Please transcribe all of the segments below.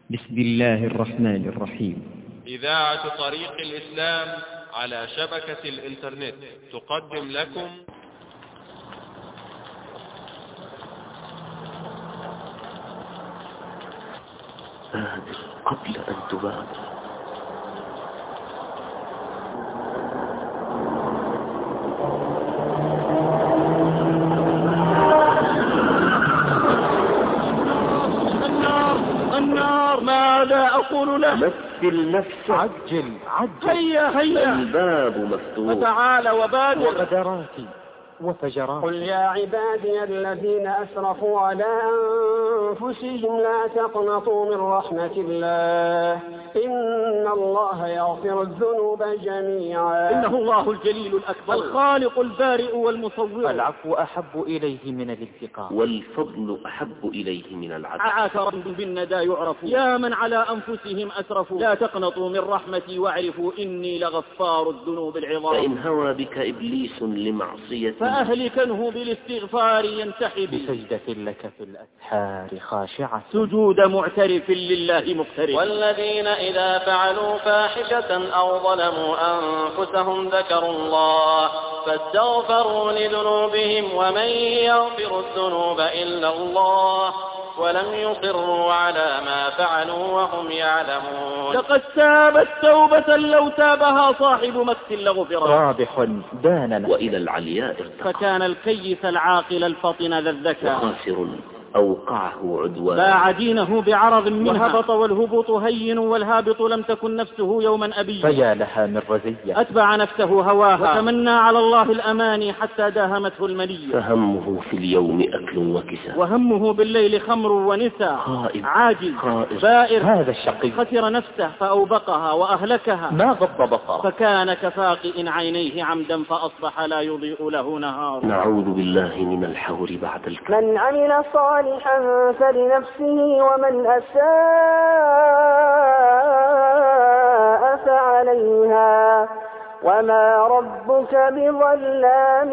بسم الله الرحمن الرحيم. إذاعة طريق الإسلام على شبكة الإنترنت تقدم لكم بادر قبل أن تبادر. النار ماذا أقول له؟ مثل نفسك. عجل هيا الباب مفتوح. فتعال وبادر. وغدرات وفجرات. قل يا عبادي الذين أسرفوا على أنفسهم لا تقنطوا من رحمة الله إن الله يغفر الذنوب جميعا إنه الله الجليل الأكبر الخالق البارئ والمصور. العفو أحب إليه من الانتقام، والفضل أحب إليه من العدل. عاثر بالندى يعرف يا من على أنفسهم أسرفوا لا تقنطوا من رحمتي واعرفوا إني لغفار الذنوب العظام. فإن هوى بك إبليس لمعصية فأهلكنه بالاستغفار ينتحب بسجدة لك في الأسحار خاشعة، سجود معترف لله مقترف. والذين إذا فعلوا فاحشة أو ظلموا أنفسهم ذكروا الله فاستغفروا لذنوبهم ومن يغفر الذنوب إلا الله ولم يصروا على ما فعلوا وهم يعلمون. لقد تابت توبة لو تابها صاحب مكس لغفر. رابح دان وإلى العلياء ارتقى. فكان الكيس العاقل الفطن ذا الذكاء. وخاسر أوقعه عدوان. باع دينه بعرض منها. وهبط والهبوط هين والهابط لم تكن نفسه يوما أبيا. فيا لها من رزية. أتبع نفسه هواها وتمنى على الله الأماني حتى داهمته المنية. فهمه في اليوم أكل وكسى. وهمه بالليل خمر ونساء. خائب عاجز خائف. بائر. هذا الشقي خسر نفسه فأوبقها وأهلكها. ما غض بصره. فكان كفاقئ عينيه عمدا فأصبح لا يضيء له نهار. نعوذ بالله من الحور بعد الكذب. من عمل صالحا فلنفسه ومن أساء فعليها وما ربك بظلام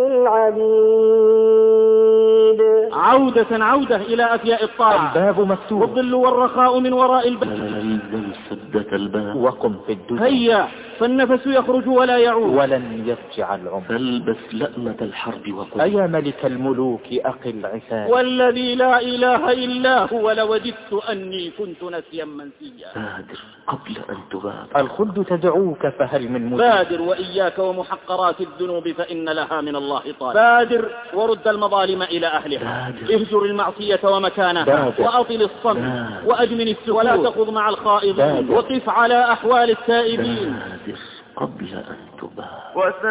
للعبيد. عودة إلى أفياء الطاعة. الباب مفتوح والظل والرخاء من وراء الباب. للزم سدة الباب. وقم في الدنيا. هيا فالنفس يخرج ولا يعود. ولن يرجع العمر. فالبس لأمة الحرب وقل أيا ملك الملوك أقل عساك. والذي لا إله إلا هو لوددت أني كنت نسيا منسيا. بادر قبل أن تبادر. الخلد تدعوك فهل من مزيد. بادر وإياك ومحقرات الذنوب فإن لها من الله طالب. بادر ورد المظالم إلى أهلها. بادر. اهجر المعصية ومكانها. بادر. وأطل الصمت. بادر. وأجمل السكوت. ولا تخض مع الخائضين. بادر. وقف على أحوال التائبين. بادر قبل أن تبادر.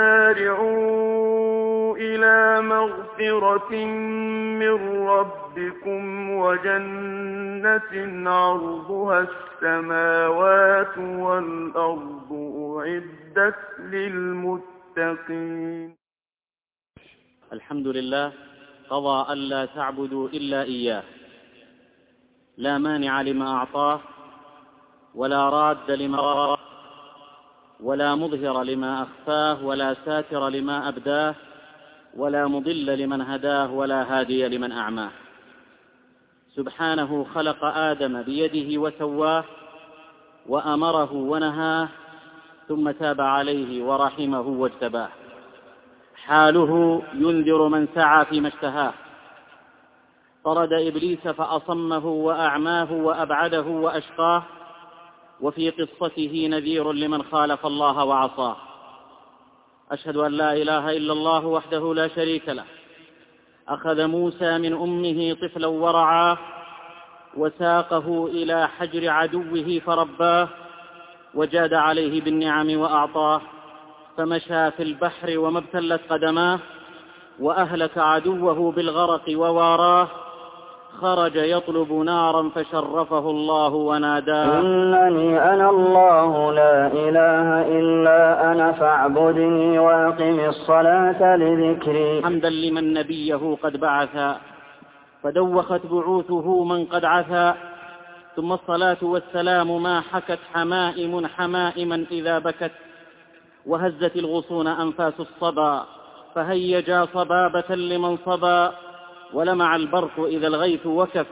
وسارعوا إلى مغفرة من ربكم وجنة عرضها السماوات والأرض أعدت للمتقين. الحمد لله قضى ألا تعبدوا إلا إياه لا مانع لما أعطاه ولا راد لما أراه ولا مظهر لما أخفاه ولا ساتر لما أبداه ولا مضل لمن هداه ولا هادي لمن أعماه. سبحانه خلق آدم بيده وسواه وأمره ونهاه ثم تاب عليه ورحمه واجتباه. حاله ينذر من سعى فيما اشتهاه. طرد إبليس فأصمه وأعماه وأبعده وأشقاه. وفي قصته نذير لمن خالف الله وعصاه. أشهد أن لا إله إلا الله وحده لا شريك له. أخذ موسى من أمه طفلا ورعاه وساقه إلى حجر عدوه فرباه وجاد عليه بالنعم وأعطاه. فمشى في البحر وما ابتلت قدماه وأهلك عدوه بالغرق وواراه. خرج يطلب نارا فشرفه الله وناداه إنني أنا الله لا إله إلا أنا فاعبدني وأقم الصلاة لذكري. حمدا لمن نبيه قد بعثا فدوخت بعوثه من قد عثا. ثم الصلاة والسلام ما حكت حمائم حمائما إذا بكت وهزت الغصون أنفاس الصبا فهيجا صبابة لمن صبا. ولمع البرق إذا الغيث وكف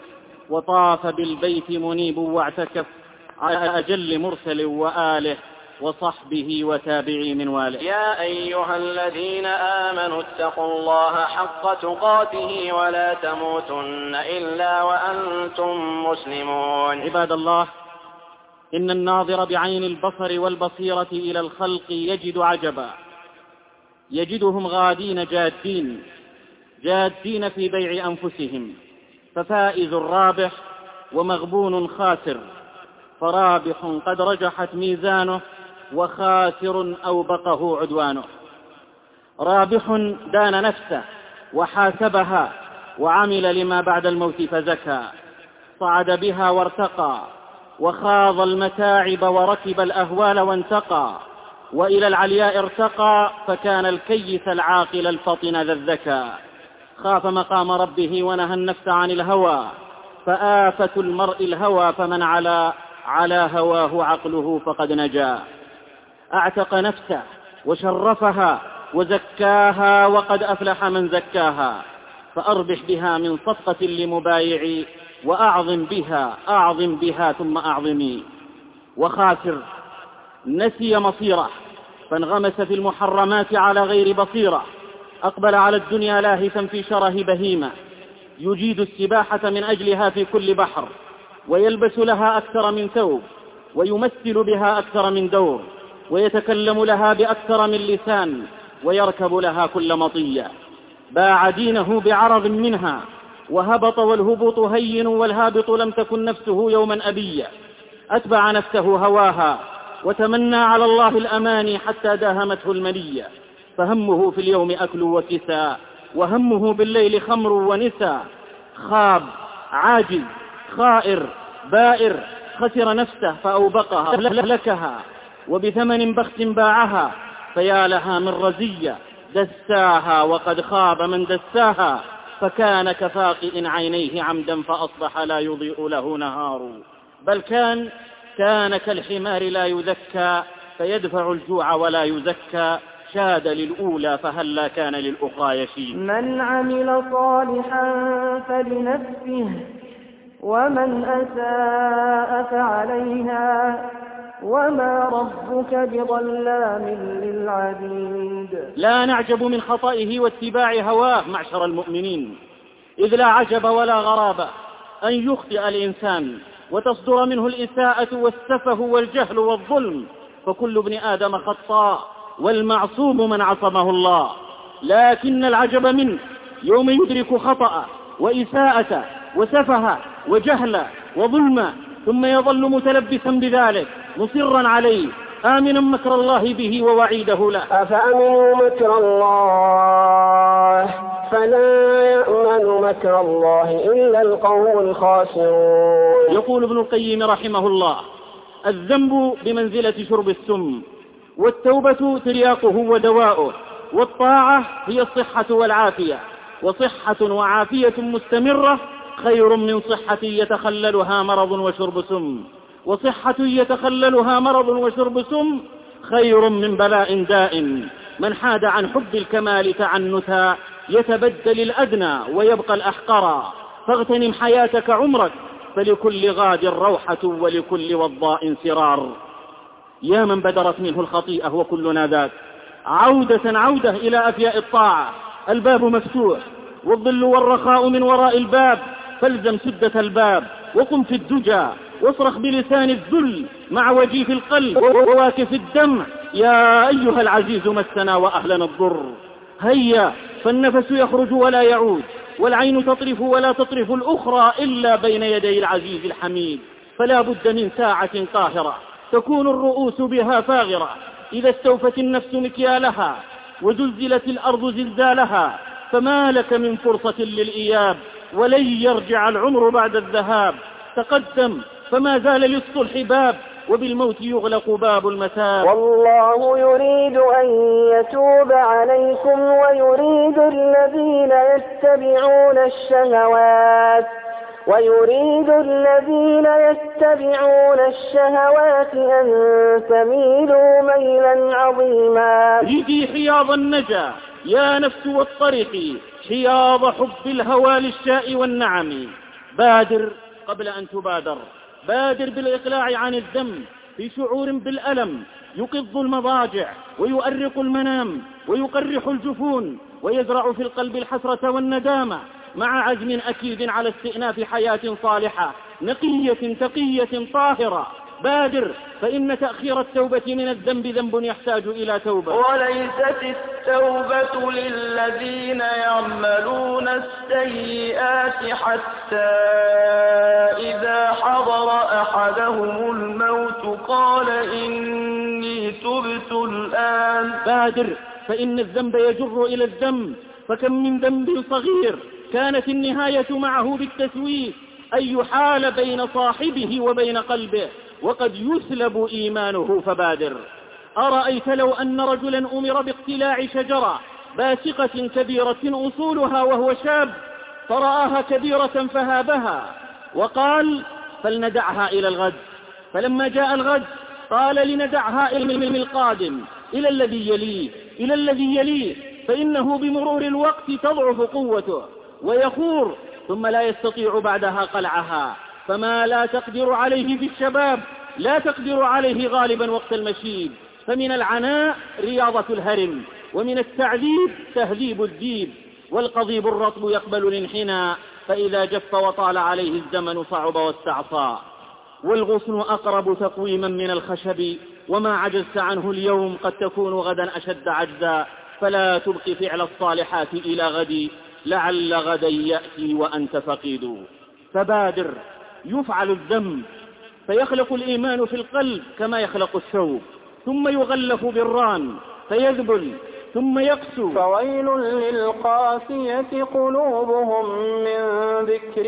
وطاف بالبيت منيب واعتكف على أجل مرسل وآله وصحبه وتابعي من واله. يا أيها الذين آمنوا اتقوا الله حق تقاته ولا تموتن إلا وأنتم مسلمون. عباد الله، إن الناظر بعين البصر والبصيرة إلى الخلق يجد عجبا، يجدهم غادين جادين في بيع أنفسهم، ففائز رابح ومغبون خاسر، فرابح قد رجحت ميزانه وخاسر أوبقه عدوانه. رابح دان نفسه وحاسبها وعمل لما بعد الموت فزكى، صعد بها وارتقى وخاض المتاعب وركب الأهوال وانتقى، وإلى العلياء ارتقى فكان الكيس العاقل الفطن ذا الذكى. خاف مقام ربه ونهى النفس عن الهوى، فآفة المرء الهوى، فمن على هواه عقله فقد نجا. أعتق نفسه وشرفها وزكاها، وقد أفلح من زكاها. فأربح بها من صفقة لمبايع، وأعظم بها ثم أعظمي. وخاسر نسي مصيره، فانغمس في المحرمات على غير بصيرة، أقبل على الدنيا لاهثا في شره بهيمة، يجيد السباحة من أجلها في كل بحر، ويلبس لها أكثر من ثوب، ويمثل بها أكثر من دور، ويتكلم لها بأكثر من لسان، ويركب لها كل مطية. باع دينه بعرض منها، وهبط والهبوط هين، والهابط لم تكن نفسه يوما أبيا. أتبع نفسه هواها، وتمنى على الله الأماني حتى داهمته المنية. فهمه في اليوم أكل وكساء، وهمه بالليل خمر ونساء. خاب، عاجز، خائر، بائر، خسر نفسه فأوبقها لكها، وبثمن بخس باعها. فيا لها من رزية دساها، وقد خاب من دساها. فكان كفاقئ عينيه عمدا، فأصبح لا يضيء له نهار. بل كان كالحمار لا يذكى، فيدفع الجوع ولا يزكى. شاد للأولى فهلا كان للأخرى يشيد. من عمل صالحا فلنفسه، ومن أساء فعليها، وما ربك بظلام للعبيد. لا نعجب من خطئه واتباع هواه معشر المؤمنين، إذ لا عجب ولا غرابة أن يخطئ الإنسان وتصدر منه الإساءة والسفه والجهل والظلم، فكل ابن آدم خطاء، والمعصوم من عصمه الله. لكن العجب منه يوم يدرك خطأ وإساءة وسفه وجهل وظلم، ثم يظل متلبسا بذلك مصرا عليه، آمنا مكر الله به ووعيده له. أفأمنوا مكر الله فلا يأمن مكر الله إلا القوم الخاسرون. يقول ابن القيم رحمه الله: الذنب بمنزلة شرب السم، والتوبة ترياقه ودواؤه، والطاعة هي الصحة والعافية، وصحة وعافية مستمرة خير من صحة يتخللها مرض وشرب سم، وصحة يتخللها مرض وشرب سم خير من بلاء دائم. من حاد عن حب الكمال تعنتا، يتبدل الأدنى ويبقى الأحقرا. فاغتنم حياتك عمرك، فلكل غاد روحة ولكل وضاء سرار. يا من بدرت منه الخطيئة وكلنا ذاك، عودة إلى أفياء الطاعة. الباب مفتوح والظل والرخاء من وراء الباب، فالزم سدة الباب وقم في الدجى، واصرخ بلسان الذل مع وجيف القلب وواكف الدمع: يا أيها العزيز مسنا وأهلنا الضر. هيا، فالنفس يخرج ولا يعود، والعين تطرف ولا تطرف الأخرى إلا بين يدي العزيز الحميد. فلا بد من ساعة قاهرة تكون الرؤوس بها فاغرة، إذا استوفت النفس مكيالها وزلزلت الأرض زلزالها. فما لك من فرصة للإياب، ولن يرجع العمر بعد الذهاب. تقدم فما زال للصلح باب، وبالموت يغلق باب المتاب. والله يريد أن يتوب عليكم، ويريد الذين يتبعون الشهوات أن تميلوا ميلا عظيما. ريدي حياض النجا يا نفس والطريق، حياض حب الهوى للشاء والنعم. بادر قبل أن تبادر. بادر بالإقلاع عن الذنب في شعور بالألم يقض المضاجع ويؤرق المنام ويقرح الجفون ويزرع في القلب الحسرة والندامة، مع عزم أكيد على استئناف حياة صالحة نقية تقية طاهرة. بادر، فإن تأخير التوبة من الذنب ذنب يحتاج إلى توبة. وليست التوبة للذين يعملون السيئات حتى إذا حضر أحدهم الموت قال إني تبت الآن. بادر، فإن الذنب يجر إلى الذنب، فكم من ذنب صغير كانت النهاية معه بالتسويف أن يحال بين صاحبه وبين قلبه وقد يسلب إيمانه. فبادر. أرأيت لو أن رجلا أمر باقتلاع شجرة باسقة كبيرة أصولها وهو شاب، فرآها كبيرة فهابها وقال فلندعها إلى الغد، فلما جاء الغد قال لندعها إلى القادم، إلى الذي يليه، فإنه بمرور الوقت تضعف قوته ويخور ثم لا يستطيع بعدها قلعها. فما لا تقدر عليه في الشباب لا تقدر عليه غالبا وقت المشيب. فمن العناء رياضة الهرم، ومن التعذيب تهذيب الذيب. والقضيب الرطب يقبل الانحناء، فإذا جف وطال عليه الزمن صعب واستعصى. والغصن أقرب تقويما من الخشب، وما عجزت عنه اليوم قد تكون غدا أشد عجزا. فلا تبق فعل الصالحات إلى غد، لعل غدا يأتي وأنت فقيد. فبادر. يفعل الذنب فيخلق الإيمان في القلب كما يخلق الثوب، ثم يغلف بالران فيذبل ثم يقسو. فويل للقاسية قلوبهم من ذكر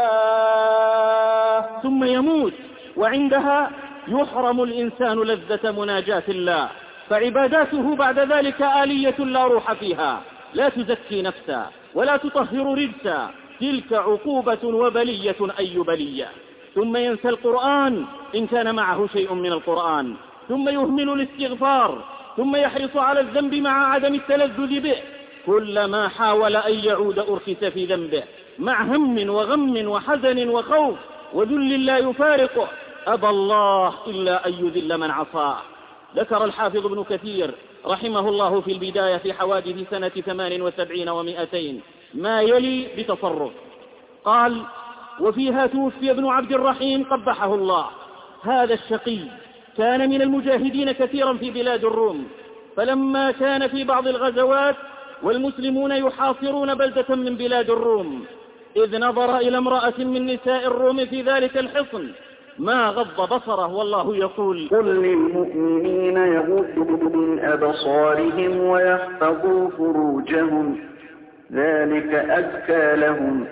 الله. ثم يموت، وعندها يحرم الإنسان لذة مناجاة الله، فعباداته بعد ذلك آلية لا روح فيها، لا تزكي نفسا ولا تطهر رجسا. تلك عقوبة وبلية أي بلية. ثم ينسى القرآن إن كان معه شيء من القرآن، ثم يهمل الاستغفار، ثم يحرص على الذنب مع عدم التلذذ به. كلما حاول أن يعود أرخس في ذنبه، مع هم وغم وحزن وخوف وذل لا يفارقه. أبى الله إلا أن يذل من عصاه. ذكر الحافظ ابن كثير رحمه الله في البداية في حوادث سنة 78 و200 ما يلي بتصرف. قال: وفيها توفي ابن عبد الرحيم قبحه الله. هذا الشقي كان من المجاهدين كثيرا في بلاد الروم، فلما كان في بعض الغزوات والمسلمون يحاصرون بلدة من بلاد الروم، إذ نظر إلى امرأة من نساء الروم في ذلك الحصن ما غض بصره، والله يقول: قل للمؤمنين يغضوا من أبصارهم ويحفظوا فروجهم ذلك أزكى لهم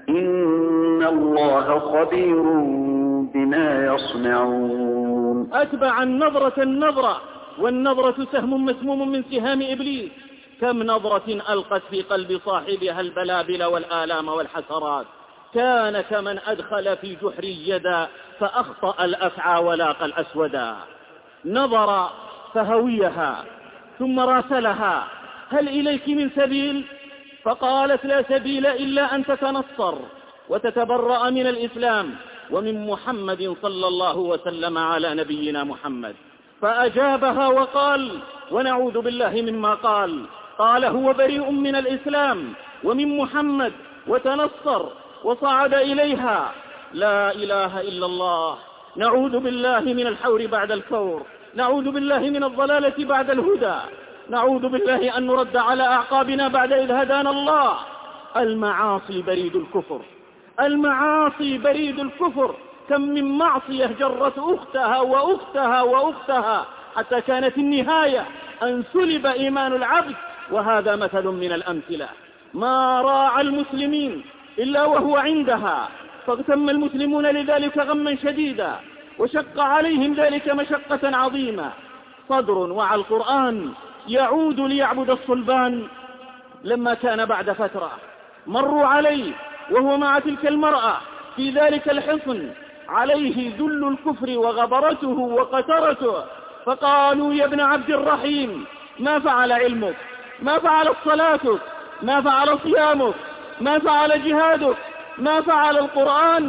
إن الله خبير بما يصنعون. أتبع النظرة، والنظرة سهم مسموم من سهام إبليس. كم نظرة ألقت في قلب صاحبها البلابل والآلام والحسرات. كان كمن أدخل في جحر يدا فأخطأ الأفعى ولاقى الأسودا. نظر فهويها ثم راسلها: هل إليك من سبيل؟ فقالت: لا سبيل إلا أن تتنصر وتتبرأ من الإسلام ومن محمد صلى الله وسلم على نبينا محمد. فأجابها وقال: ونعوذ بالله مما قال هو بريء من الإسلام ومن محمد، وتنصر وصعد إليها. لا إله إلا الله. نعوذ بالله من الحور بعد الكور، نعوذ بالله من الضلالة بعد الهدى، نعوذ بالله أن نرد على أعقابنا بعد إذ هدانا الله. المعاصي بريد الكفر، المعاصي بريد الكفر. كم من معصية جرت أختها وأختها وأختها حتى كانت النهاية أن سلب إيمان العبد. وهذا مثل من الأمثلة. ما راعى المسلمين إلا وهو عندها، فاغتم المسلمون لذلك غما شديدا، وشق عليهم ذلك مشقة عظيمة. صدر وعى القرآن يعود ليعبد الصلبان. لما كان بعد فترة مروا عليه وهو مع تلك المرأة في ذلك الحصن، عليه ذل الكفر وغبرته وقترته، فقالوا: يا ابن عبد الرحيم، ما فعل علمك؟ ما فعلت صلاتك؟ ما فعل صيامك؟ ما فعل جهادك؟ ما فعل القرآن؟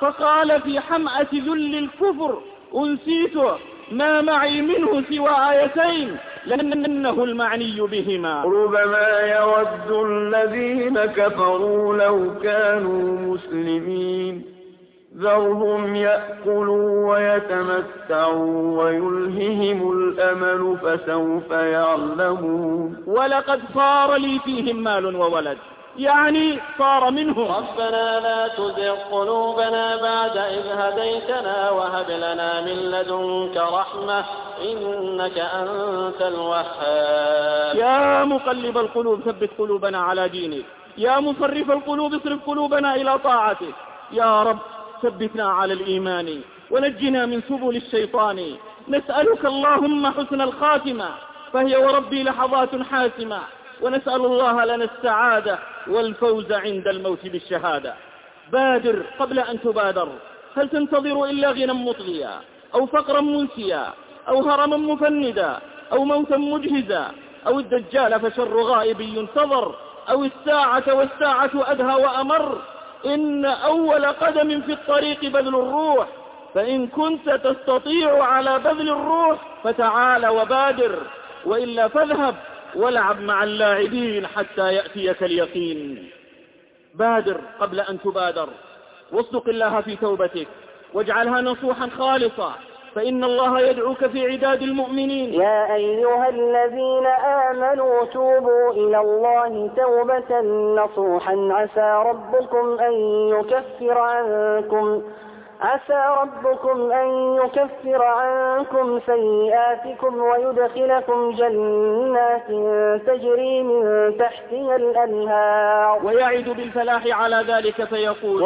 فقال في حمأة ذل الكفر: أنسيت ما معي منه سوى آيتين لأنه المعني بهما. ربما يود الذين كفروا لو كانوا مسلمين ذرهم يأكلوا ويتمتعوا ويلههم الأمل فسوف يعلمون. ولقد صار لي فيهم مال وولد، يعني صار منهم. ربنا لا تزغ قلوبنا بعد إذ هديتنا وهب لنا من لدنك رحمة إنك أنت الوهاب. يا مقلب القلوب ثبت قلوبنا على دينك، يا مصرف القلوب اصرف قلوبنا إلى طاعتك. يا رب ثبتنا على الإيمان ونجنا من سبل الشيطان. نسألك اللهم حسن الخاتمة، فهي وربي لحظات حاسمة، ونسأل الله لنا السعادة والفوز عند الموت بالشهادة. بادر قبل أن تبادر، هل تنتظر إلا غنى مطغيا أو فقرا منسيا أو هرما مفندا أو موتا مجهزا أو الدجال فشر غائب ينتظر أو الساعة والساعة أدهى وأمر؟ إن أول قدم في الطريق بذل الروح، فإن كنت تستطيع على بذل الروح فتعال وبادر، وإلا فاذهب والعب مع اللاعبين حتى يأتيك اليقين. بادر قبل أن تبادر، واصدق الله في توبتك واجعلها نصوحا خالصا، فإن الله يدعوك في عداد المؤمنين. يا أيها الذين آمنوا توبوا إلى الله توبة نصوحا عسى ربكم أن يكفر عنكم سيئاتكم ويدخلكم جنات تجري من تحتها الأنهار. ويعد بالفلاح على ذلك فيقول: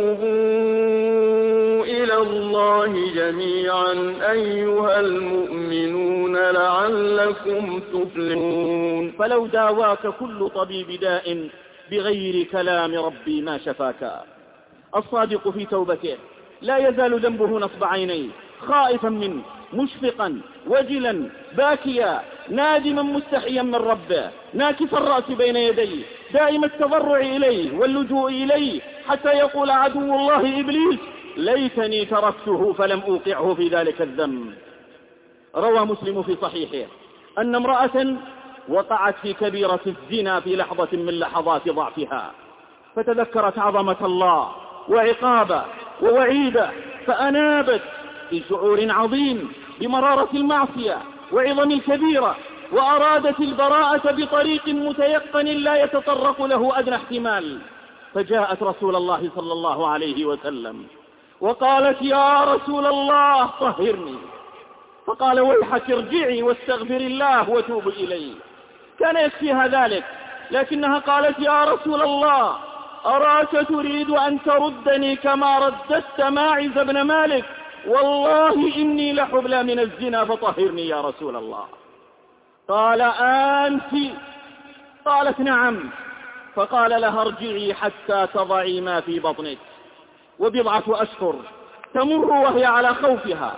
وتوبوا إلى الله جميعا أيها المؤمنون لعلكم تفلحون. فلو داواك كل طبيب داء بغير كلام ربي ما شفاك. الصادق في توبته لا يزال ذنبه نصب عينيه، خائفا منه، مشفقا، وجلا، باكيا، نادما مستحيا من ربه، ناكس الرأس بين يديه، دائم التضرع إليه واللجوء إليه، حتى يقول عدو الله إبليس: ليتني تركته فلم أوقعه في ذلك الذنب. روى مسلم في صحيحه أن امرأة وقعت في كبيرة الزنا في لحظة من لحظات ضعفها، فتذكرت عظمة الله وعقابه ووعيده فأنابت في شعور عظيم بمرارة المعصية وعظم الكبيرة، وأرادت البراءة بطريق متيقن لا يتطرق له أدنى احتمال، فجاءت رسول الله صلى الله عليه وسلم وقالت: يا رسول الله طهرني. فقال: ويحك ارجعي واستغفر الله وتوب إليه. كان يكفيها ذلك، لكنها قالت: يا رسول الله أراك تريد أن تردني كما رددت ماعز بن مالك، والله إني لحبلى من الزنا فطهرني يا رسول الله. قال: أنت؟ قالت: نعم. فقال لها: ارجعي حتى تضعي ما في بطنك. وبضعة أشهر تمر وهي على خوفها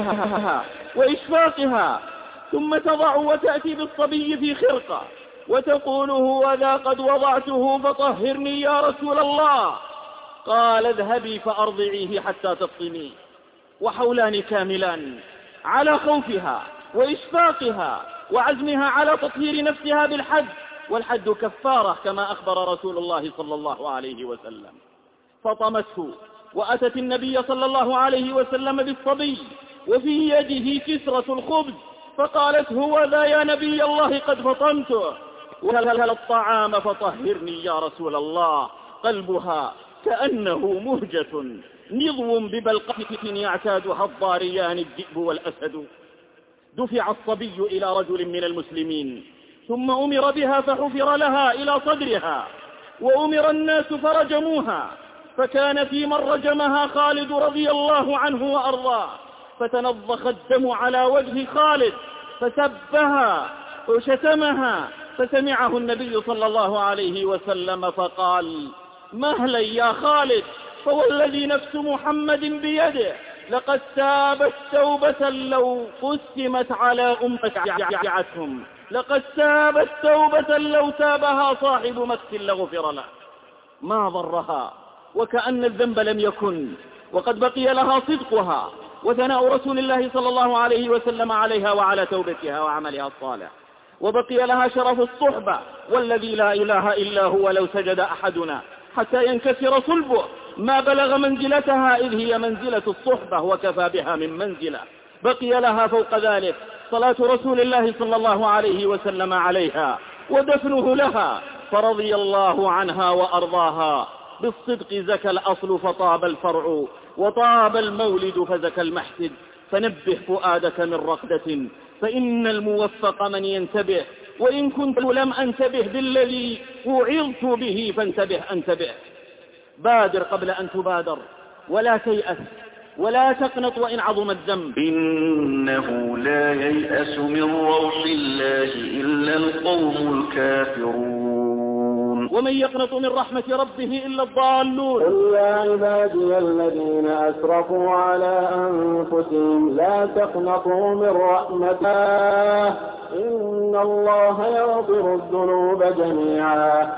وإشفاقها، ثم تضع وتأتي بالصبي في خرقة وتقول: هوذا قد وضعته فطهرني يا رسول الله. قال: اذهبي فأرضعيه حتى تفطمي. وحولان كاملان على خوفها وإشفاقها وعزمها على تطهير نفسها بالحد، والحد كفارة كما أخبر رسول الله صلى الله عليه وسلم. فطمته وأتت النبي صلى الله عليه وسلم بالصبي وفي يده كسرة الخبز، فقالت: هوذا يا نبي الله قد فطمته، وهل الطعام فطهرني يا رسول الله. قلبها كأنه مهجة نضو ببلقة يعتادها الضاريان الذئب والأسد. دفع الصبي إلى رجل من المسلمين، ثم أمر بها فحفر لها إلى صدرها، وأمر الناس فرجموها، فكان في من رجمها خالد رضي الله عنه وأرضاه، فتنضخ الدم على وجه خالد فسبها وشتمها، فسمعه النبي صلى الله عليه وسلم فقال: مهلا يا خالد، فوالذي نفس محمد بيده لقد تابت توبة لو قسمت على أمة يعتهم، لقد تابت توبة لو تابها صاحب مكس لغفر له. ما ضرها، وكأن الذنب لم يكن، وقد بقي لها صدقها وثناء رسول الله صلى الله عليه وسلم عليها وعلى توبتها وعملها الصالح، وبقي لها شرف الصحبة، والذي لا إله إلا هو لو سجد أحدنا حتى ينكسر صلبه ما بلغ منزلتها، إذ هي منزلة الصحبة وكفى بها من منزلة. بقي لها فوق ذلك صلاة رسول الله صلى الله عليه وسلم عليها ودفنه لها، فرضي الله عنها وأرضاها. بالصدق زكى الأصل فطاب الفرع، وطاب المولد فزكى المحسد. فنبه فؤادك من رقدة، فإن الموفق من ينتبه، وإن كنت لم أنتبه بالذي وعظت به فانتبه أنتبه. بادر قبل أن تبادر، ولا تيأس ولا تقنط وإن عظم الذنب. إنه لا ييأس من روح الله إلا القوم الكافرون. ومن يقنط من رحمة ربه إلا الضالون. قل يا عبادي الذين أسرفوا على أنفسهم لا تقنطوا من رحمة الله إن الله يغفر الذنوب جميعا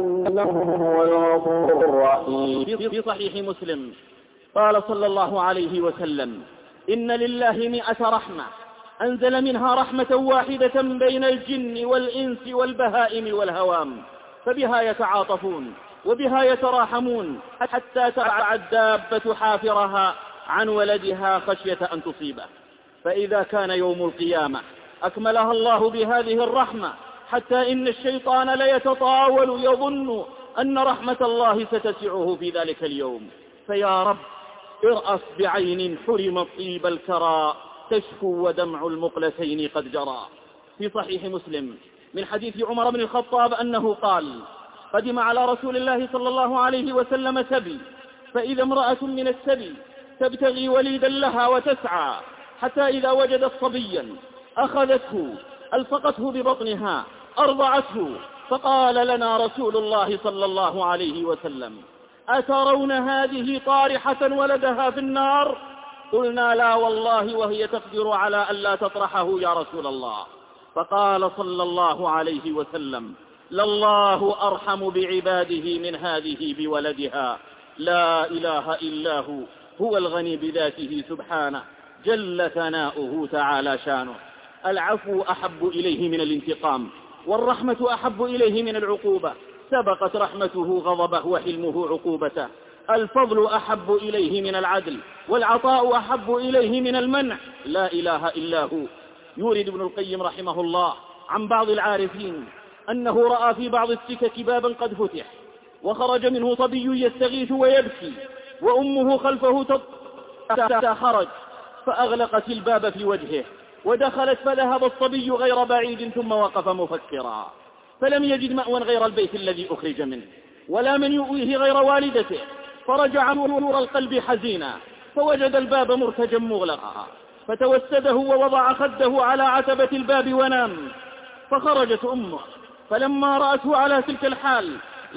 إنه هو الغفور الرحيم. في صحيح مسلم قال صلى الله عليه وسلم: إن لله 100 رحمة أنزل منها رحمة واحدة بين الجن والإنس والبهائم والهوام، فبها يتعاطفون وبها يتراحمون حتى ترعى الدابة حافرها عن ولدها خشية أن تصيبه. فإذا كان يوم القيامة أكملها الله بهذه الرحمة، حتى إن الشيطان ليتطاول يظن أن رحمة الله ستسعه في ذلك اليوم. فيا رب ارأف بعين حرم طيب الكرى تشكو ودمع المقلتين قد جرى. في صحيح مسلم من حديث عمر بن الخطاب أنه قال: قدم على رسول الله صلى الله عليه وسلم سبي، فإذا امرأة من السبي تبتغي وليدا لها وتسعى، حتى إذا وجدت صبيا أخذته ألصقته ببطنها أرضعته، فقال لنا رسول الله صلى الله عليه وسلم: أترون هذه طارحة ولدها في النار؟ قلنا: لا والله، وهي تقدر على ألا تطرحه يا رسول الله. فقال صلى الله عليه وسلم: لله أرحم بعباده من هذه بولدها، لا إله إلا هو، هو الغني بذاته سبحانه جل ثناؤه تعالى شانه. العفو أحب إليه من الانتقام، والرحمة أحب إليه من العقوبة، سبقت رحمته غضبه وحلمه عقوبته. الفضل أحب إليه من العدل، والعطاء أحب إليه من المنع، لا إله إلا هو. يورد ابن القيم رحمه الله عن بعض العارفين أنه رأى في بعض السكك بابا قد فتح، وخرج منه صبي يستغيث ويبكي، وأمه خلفه خرج فأغلقت الباب في وجهه، ودخلت فذهب الصبي غير بعيد، ثم وقف مفكرا، فلم يجد مأوى غير البيت الذي أخرج منه، ولا من يؤويه غير والدته، فرجع نور القلب حزينا، فوجد الباب مرتجا مغلقا، فتوسده ووضع خده على عتبة الباب ونام. فخرجت أمه، فلما رأته على تلك الحال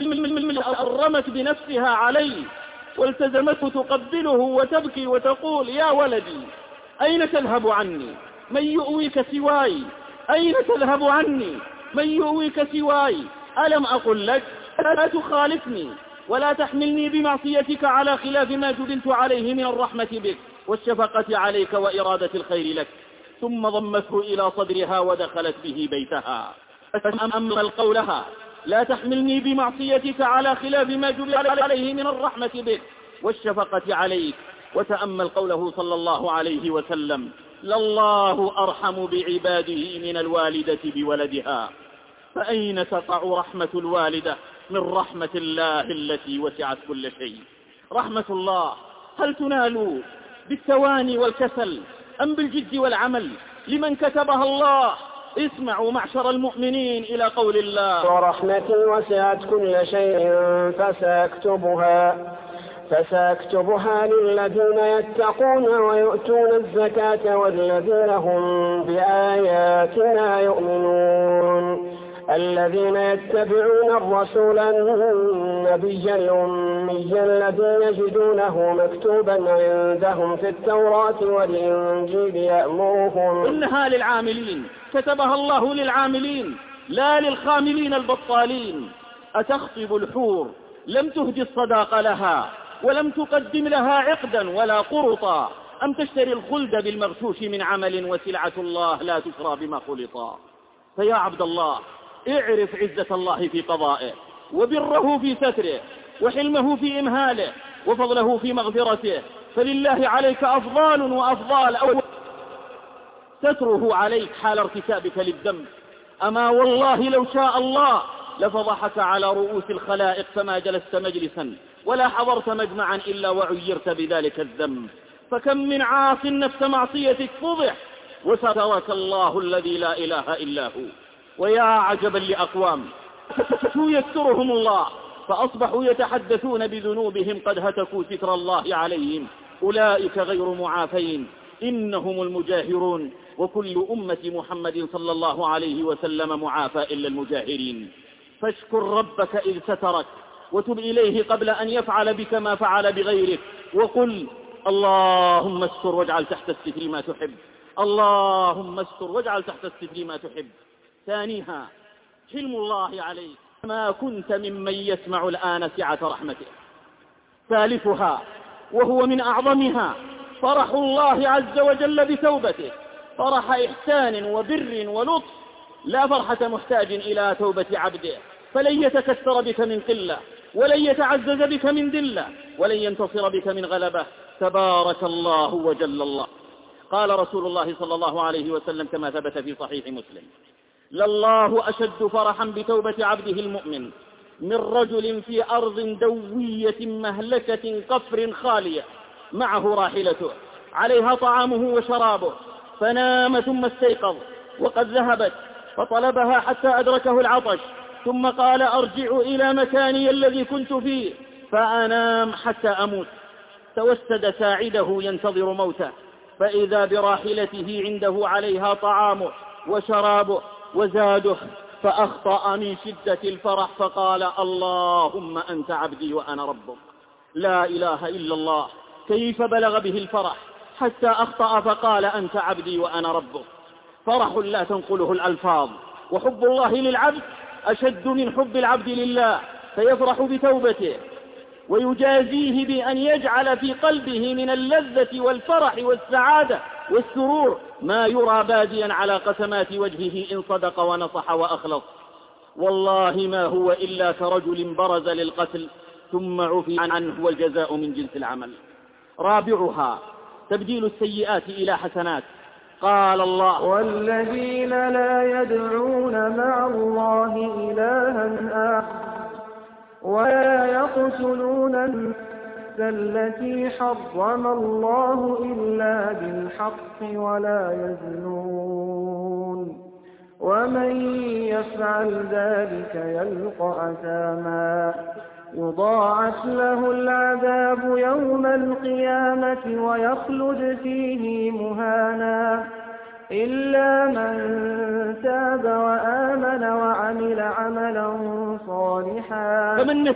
رمت بنفسها عليه، والتزمته تقبله وتبكي وتقول: يا ولدي، أين تذهب عني؟ من يؤويك سواي؟ أين تذهب عني؟ من يؤويك سواي؟ ألم أقل لك لا تخالفني ولا تحملني بمعصيتك على خلاف ما جبلت عليه من الرحمة بك والشفقة عليك وإرادة الخير لك؟ ثم ضمته إلى صدرها ودخلت به بيتها. فأمل قولها: لا تحملني بمعصيتك على خلاف ما جبلت عليه من الرحمة بك والشفقة عليك، وتأمل قوله صلى الله عليه وسلم: لله أرحم بعباده من الوالدة بولدها. فأين تقع رحمة الوالدة من رحمة الله التي وسعت كل شيء؟ رحمة الله هل تنال بالتواني والكسل أم بالجد والعمل؟ لمن كتبها الله. اسمعوا معشر المؤمنين إلى قول الله: ورحمتي وسعت كل شيء فسأكتبها للذين يتقون ويؤتون الزكاة والذين هم بآياتنا يؤمنون. الذين يتبعون الرسول النبي الأمي الذي يجدونه مكتوبا عندهم في التوراة والإنجيل يأمرهم. إنها للعاملين، كتبها الله للعاملين لا للخاملين البطالين. أتخطب الحور لم تهدي الصداق لها، ولم تقدم لها عقدا ولا قرطا، أم تشتري الخلد بالمغشوش من عمل وسلعة الله لا تشرى بما خلطا. فيا عبد الله، اعرف عزة الله في قضائه، وبره في ستره، وحلمه في إمهاله، وفضله في مغفرته، فلله عليك أفضال وأفضال. أول ستره عليك حال ارتكابك للذنب. أما والله لو شاء الله لفضحك على رؤوس الخلائق، فما جلست مجلسا ولا حضرت مجمعا إلا وعيرت بذلك الذنب. فكم من عاص نفس معصيتك فضح وسترك الله الذي لا إله إلا هو. ويا عجبا لأقوام يسترهم الله فأصبحوا يتحدثون بذنوبهم قد هتكوا ستر الله عليهم، أولئك غير معافين، إنهم المجاهرون، وكل أمة محمد صلى الله عليه وسلم معافى إلا المجاهرين. فاشكر ربك إذ سترك، وتب إليه قبل أن يفعل بك ما فعل بغيرك، وقل اللهم استر واجعل تحت الستر ما تحب، اللهم استر واجعل تحت الستر ما تحب. ثانيها حلم الله عليك، ما كنت ممن يسمع الآن سعة رحمته. ثالثها وهو من أعظمها فرح الله عز وجل بتوبته، فرح إحسان وبر ولطف، لا فرحة محتاج إلى توبة عبده، فلن يتكثر بك من قلة، ولن يتعزز بك من ذلة، ولن ينتصر بك من غلبة. تبارك الله وجل الله. قال رسول الله صلى الله عليه وسلم كما ثبت في صحيح مسلم: لله أشد فرحا بتوبة عبده المؤمن من رجل في أرض دوية مهلكة قفر خالية، معه راحلته عليها طعامه وشرابه، فنام ثم استيقظ وقد ذهبت، فطلبها حتى أدركه العطش، ثم قال: أرجع إلى مكاني الذي كنت فيه فأنام حتى أموت. توسد ساعده ينتظر موته، فإذا براحلته عنده عليها طعامه وشرابه وزاده، فأخطأ من شدة الفرح فقال: اللهم أنت عبدي وأنا ربك. لا إله إلا الله، كيف بلغ به الفرح حتى أخطأ فقال: أنت عبدي وأنا ربك. فرح لا تنقله الألفاظ، وحب الله للعبد أشد من حب العبد لله، فيفرح بتوبته ويجازيه بأن يجعل في قلبه من اللذة والفرح والسعادة والسرور ما يرى باديا على قسمات وجهه إن صدق ونصح وأخلص. والله ما هو إلا كرجل برز للقتل ثم عفي عنه، والجزاء من جنس العمل. رابعها تبديل السيئات إلى حسنات. قال الله: والذين لا يدعون مع الله إلها آخر ولا يقتلون النفس التي حرم الله إلا بالحق ولا يزنون، ومن يفعل ذلك يلقى أثاما يضاعف له العذاب يوم القيامة ويخلد فيه مهانا، إلا من تاب وآمن وعمل عملا صالحا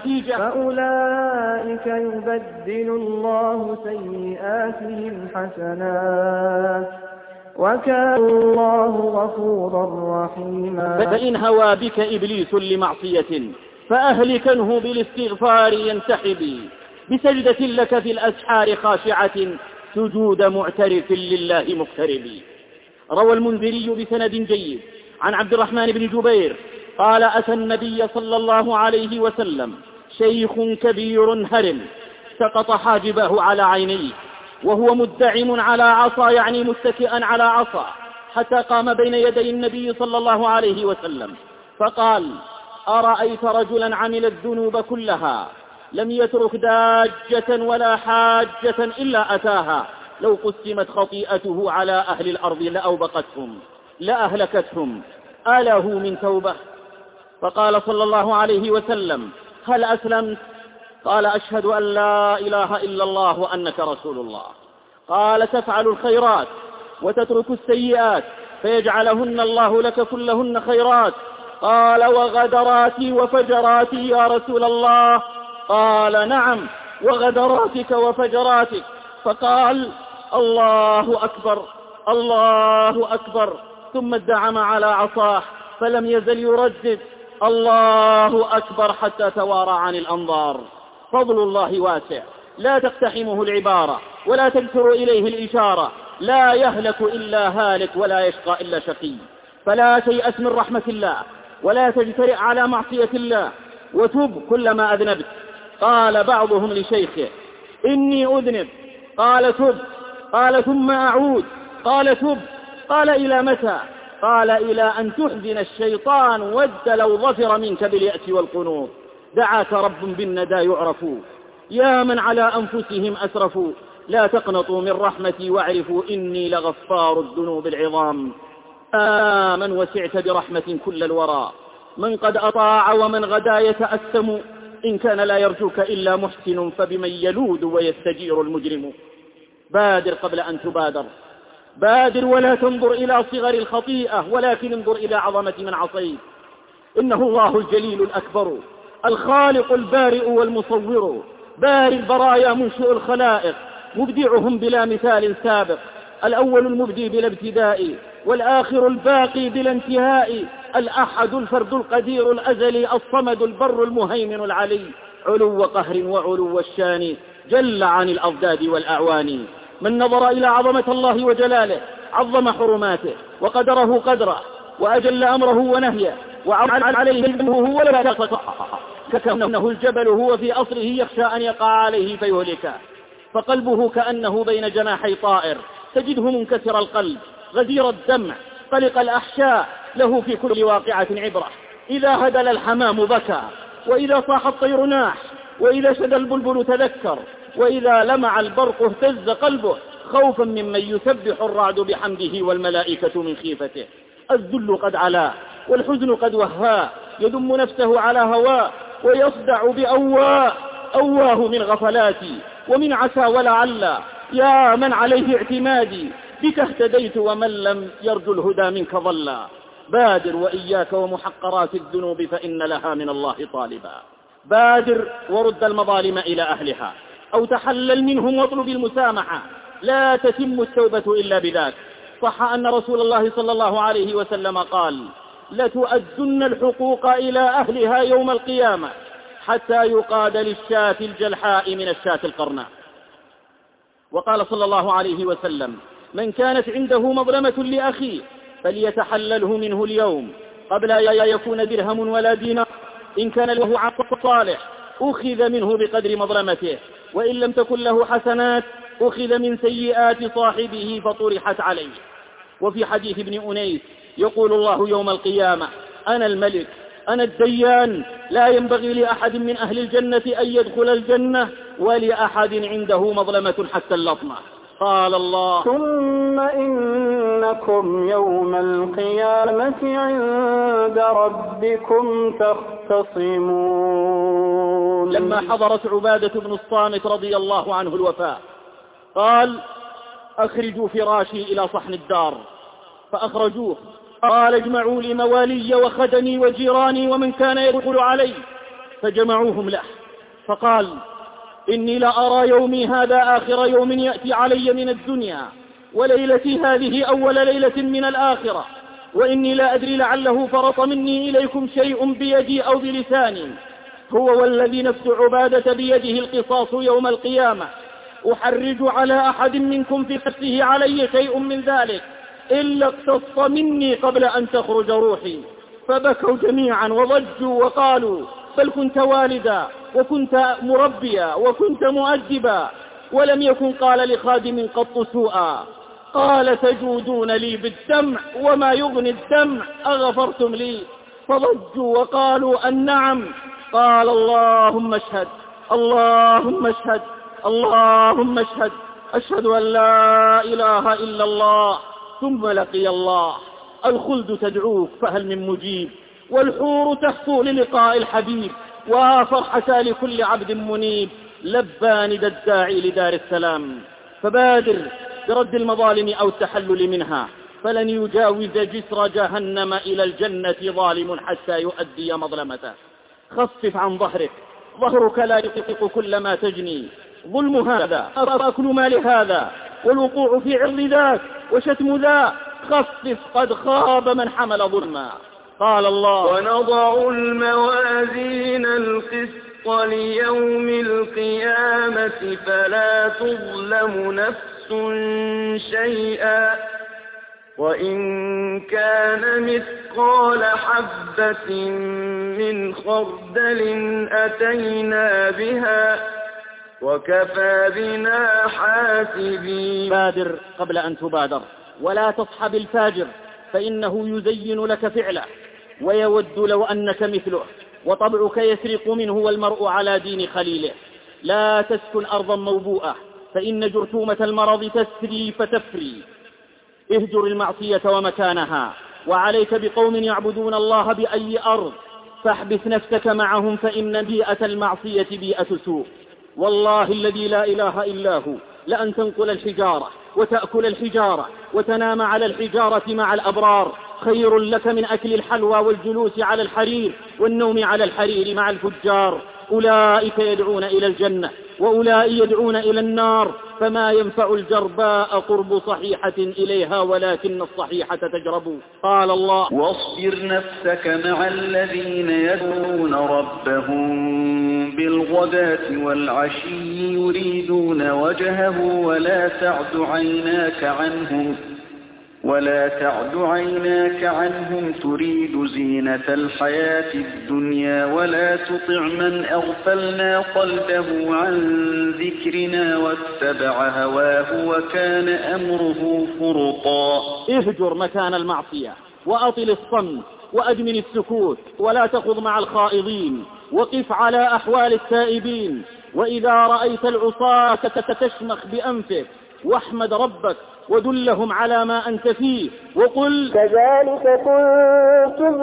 فأولئك يبدل الله سيئاتهم حسنات وكان الله غفورا رحيما. فإن هوى بك إبليس لمعصية فأهلكنه بالاستغفار ينتحب، بسجدة لك في الأسحار خاشعة سجود معترف لله مقترب. روى المنذري بسند جيد عن عبد الرحمن بن جبير قال: أتى النبي صلى الله عليه وسلم شيخ كبير هرم سقط حاجبه على عينيه، وهو مدعم على عصا، يعني متكئا على عصا، حتى قام بين يدي النبي صلى الله عليه وسلم فقال: أرأيت رجلا عمل الذنوب كلها لم يترك داجة ولا حاجة إلا أتاها، لو قسمت خطيئته على أهل الأرض لأوبقتهم لأهلكتهم، أله من توبة؟ فقال صلى الله عليه وسلم: هل أسلمت؟ قال: أشهد أن لا إله إلا الله وأنك رسول الله. قال: تفعل الخيرات وتترك السيئات فيجعلهن الله لك كلهن خيرات. قال: وغدراتي وفجراتي يا رسول الله؟ قال: نعم، وغدراتك وفجراتك. فقال: الله أكبر الله أكبر، ثم ادعم على عصاه فلم يزل يردد الله أكبر حتى توارى عن الأنظار. فضل الله واسع، لا تقتحمه العبارة ولا تكثر إليه الإشارة، لا يهلك إلا هالك ولا يشقى إلا شقي. فلا تيأس من رحمة الله ولا تجترئ على معصية الله، وتب كلما أذنبت. قال بعضهم لشيخه: إني أذنب. قال: تب. قال: ثم أعود. قال: تب. قال: إلى متى؟ قال: إلى أن تحزن الشيطان ود لو ظفر منك باليأس والقنوط. دعاك رب بالندى يعرف، يا من على أنفسهم أسرفوا، لا تقنطوا من رحمتي واعرفوا إني لغفار الذنوب العظام. من وسعت برحمة كل الورى، من قد أطاع ومن غدا يتأثم، إن كان لا يرجوك إلا محسن فبمن يلود ويستجير المجرم. بادر قبل أن تبادر، بادر ولا تنظر إلى صغر الخطيئة ولكن انظر إلى عظمة من عصيت. إنه الله الجليل الأكبر، الخالق البارئ والمصور، باري البرايا منشئ الخلائق، مبدعهم بلا مثال سابق، الأول المبدي بلا ابتداء، والآخر الباقي بلا انتهاء، الأحد الفرد القدير الأزلي، الصمد البر المهيمن العلي، علو قهر وعلو الشان، جل عن الأضداد والأعوان. من نظر إلى عظمة الله وجلاله عظم حرماته وقدره قدره وأجل أمره ونهيه وعمل عليه علمه ولا تقطع، كأنه الجبل هو في أصله يخشى أن يقع عليه فيهلكه، فقلبه كأنه بين جناحي طائر، تجده منكسر القلب غزير الدمع قلق الأحشاء، له في كل واقعة عبرة. إذا هدل الحمام بكى، وإذا صاح الطير ناح، وإذا شد البلبل تذكر، وإذا لمع البرق اهتز قلبه خوفا ممن يسبح الرعد بحمده والملائكة من خيفته. الذل قد علا والحزن قد وهاه، يدم نفسه على هواه ويصدع أواه من غفلاتي ومن عسى ولعل، يا من عليه اعتمادي بك اهتديت ومن لم يرجو الهدى منك ضلا. بادر وإياك ومحقرات الذنوب فإن لها من الله طالبا. بادر ورد المظالم إلى أهلها أو تحلل منهم واطلب المسامحة، لا تتم التوبة إلا بذاك. صح أن رسول الله صلى الله عليه وسلم قال: لتؤدن الحقوق إلى أهلها يوم القيامة حتى يقاد للشاة الجلحاء من الشاة القرناء. وقال صلى الله عليه وسلم: من كانت عنده مظلمة لأخيه فليتحلله منه اليوم قبل أن يكون درهم ولا دينار، إن كان له عقل صالح أخذ منه بقدر مظلمته، وإن لم تكن له حسنات أخذ من سيئات صاحبه فطرحت عليه. وفي حديث ابن أنيس يقول الله يوم القيامة: أنا الملك أنا الديان، لا ينبغي لأحد من أهل الجنة أن يدخل الجنة ولأحد عنده مظلمة حتى اللطمة. قال الله: ثم إنكم يوم القيامة عند ربكم تختصمون. لما حضرت عبادة بن الصامت رضي الله عنه الوفاة قال: أخرجوا فراشي إلى صحن الدار، فأخرجوه. قال: اجمعوا لي موالي وخدمي وجيراني ومن كان يدخل علي، فجمعوهم له. فقال: إني لا أرى يومي هذا آخر يوم يأتي علي من الدنيا، وليلتي هذه أول ليلة من الآخرة، وإني لا أدري لعله فرط مني إليكم شيء بيدي أو بلساني. هو والذي نفس عبادة بيده القصاص يوم القيامة، أحرج على أحد منكم في نفسه علي شيء من ذلك إلا اقتص مني قبل أن تخرج روحي. فبكوا جميعا وضجوا وقالوا: بل كنت والدا وكنت مربيا وكنت مؤدبا، ولم يكن قال لخادم قط سوءا. قال: تجودون لي بالدمع وما يغني الدمع، أغفرتم لي؟ فضجوا وقالوا: النعم. قال: اللهم اشهد اللهم اشهد اللهم اشهد، أشهد أن لا إله إلا الله. ثم لقي الله. الخلد تدعوك فهل من مجيب، والحور تهفو للقاء الحبيب، وفرحة لكل عبد منيب، لبى ندى الداعي لدار السلام. فبادر برد المظالم أو التحلل منها، فلن يجاوز جسر جهنم إلى الجنة ظالم حتى يؤدي مظلمته. خفف عن ظهرك، ظهرك لا يطيق كل ما تجني، ظلم هذا، أكل مال هذا، والوقوع في عرض ذاك، وشتم ذا. خفف، قد خاب من حمل ظلما. قال الله: ونضع الموازين القسط ليوم القيامة فلا تظلم نفس شيئا وإن كان مثقال حبة من خردل أتينا بها وكفى بنا حاسبين. بادر قبل أن تبادر، ولا تصحب الفاجر فإنه يزين لك فعله ويود لو أنك مثله، وطبعك يسرق منه والمرء على دين خليله. لا تسكن أرضا موبوءة فإن جرثومة المرض تسري فتفري. اهجر المعصية ومكانها، وعليك بقوم يعبدون الله بأي أرض، فاحبس نفسك معهم فإن بيئة المعصية بيئة سوء. والله الذي لا إله إلا هو لأن تنقل الحجارة وتأكل الحجارة وتنام على الحجارة مع الأبرار خير لك من أكل الحلوى والجلوس على الحرير والنوم على الحرير مع الفجار. أولئك يدعون إلى الجنة وأولئك يدعون إلى النار، فما ينفع الجرباء قرب صحيحة إليها ولكن الصحيحة تجرب. قال الله: واصبر نفسك مع الذين يدعون ربهم بالغداة والعشي يريدون وجهه ولا تعد عيناك عنهم تريد زينة الحياة الدنيا ولا تطع من أغفلنا قلبه عن ذكرنا واتبع هواه وكان أمره فرطا. اهجر مكان المعصية وأطل الصمت وأدمن السكوت ولا تخض مع الخائضين، وقف على أحوال التائبين، وإذا رأيت العصاة تشمخ بأنفك واحمد ربك ودلهم على ما أنت فيه وقل: كذلك كنتم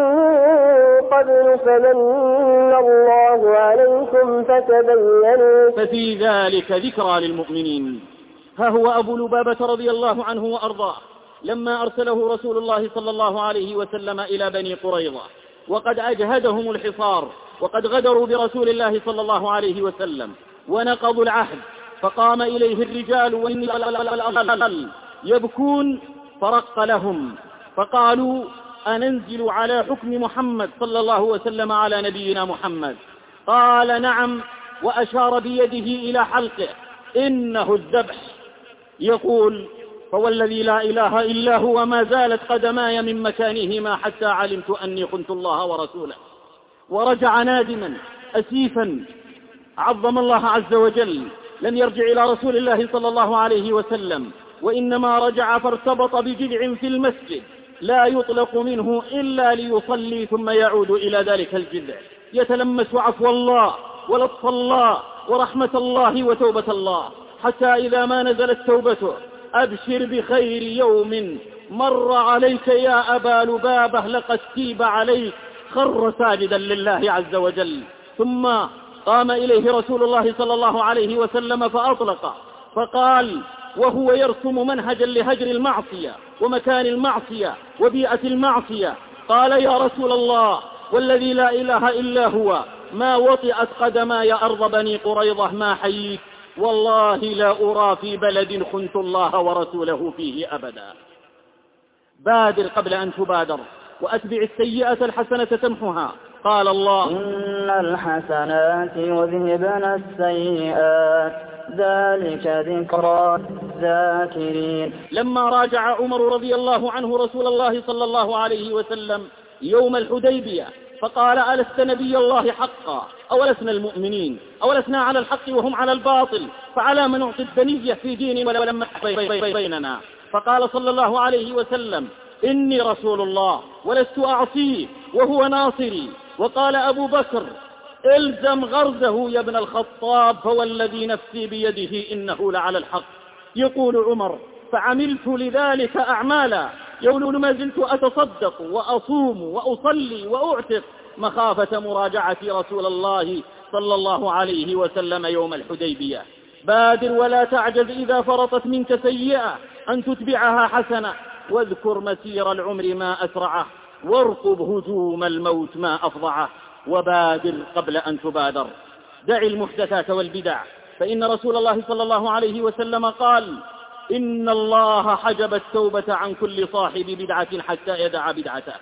قبل فمن الله عليكم فتبينوا. ففي ذلك ذكرى للمؤمنين. ها هو أبو لبابة رضي الله عنه وأرضاه لما أرسله رسول الله صلى الله عليه وسلم إلى بني قريظة وقد أجهدهم الحصار وقد غدروا برسول الله صلى الله عليه وسلم ونقضوا العهد، فقام إليه الرجال والنساء يبكون فرق لهم فقالوا: أننزل على حكم محمد صلى الله وسلم على نبينا محمد؟ قال: نعم، وأشار بيده إلى حلقه: إنه الذبح. يقول: فوالذي لا إله إلا هو ما زالت قدماي من مكانهما حتى علمت أني خنت الله ورسوله. ورجع نادما أسيفا عظم الله عز وجل، لم يرجع إلى رسول الله صلى الله عليه وسلم، وإنما رجع فارتبط بجذع في المسجد لا يطلق منه إلا ليصلي ثم يعود إلى ذلك الجذع يتلمس عفو الله ولطف الله ورحمة الله وتوبة الله، حتى إذا ما نزلت توبته: أبشر بخير يوم مر عليك يا أبا لبابة لقد تيب عليك، خر ساجدا لله عز وجل. ثم قام إليه رسول الله صلى الله عليه وسلم فأطلق فقال وهو يرسم منهجا لهجر المعصية ومكان المعصية وبيئة المعصية: قال: يا رسول الله والذي لا إله إلا هو ما وطئت قدماي أرض بني قريظة ما حييت، والله لا أرى في بلد خنت الله ورسوله فيه أبدا. بادر قبل أن تبادر، وأتبع السيئة الحسنة تمحها. قال الله: إن الحسنات يذهبن السيئات ذلك ذكرى الذاكرين. لما راجع عمر رضي الله عنه رسول الله صلى الله عليه وسلم يوم الحديبية فقال: ألست نبي الله حقا؟ أولسنا المؤمنين؟ أولسنا على الحق وهم على الباطل؟ فعلى من نعطي الدنية في دين ولم بيننا؟ فقال صلى الله عليه وسلم: إني رسول الله ولست أعصيه وهو ناصري. وقال أبو بكر: الزم غرزه يا ابن الخطاب فوالذي نفسي بيده إنه لعلى الحق. يقول عمر: فعملت لذلك أعمالا، يقول: ما زلت أتصدق وأصوم وأصلي وأعتق مخافة مراجعة رسول الله صلى الله عليه وسلم يوم الحديبية. بادر ولا تعجز إذا فرطت منك سيئة أن تتبعها حسنة، واذكر مسير العمر ما أسرعه، وارقب هجوم الموت ما أفضعه، وبادر قبل أن تبادر. دع المحدثات والبدع، فإن رسول الله صلى الله عليه وسلم قال: إن الله حجب التوبة عن كل صاحب بدعة حتى يدع بدعته.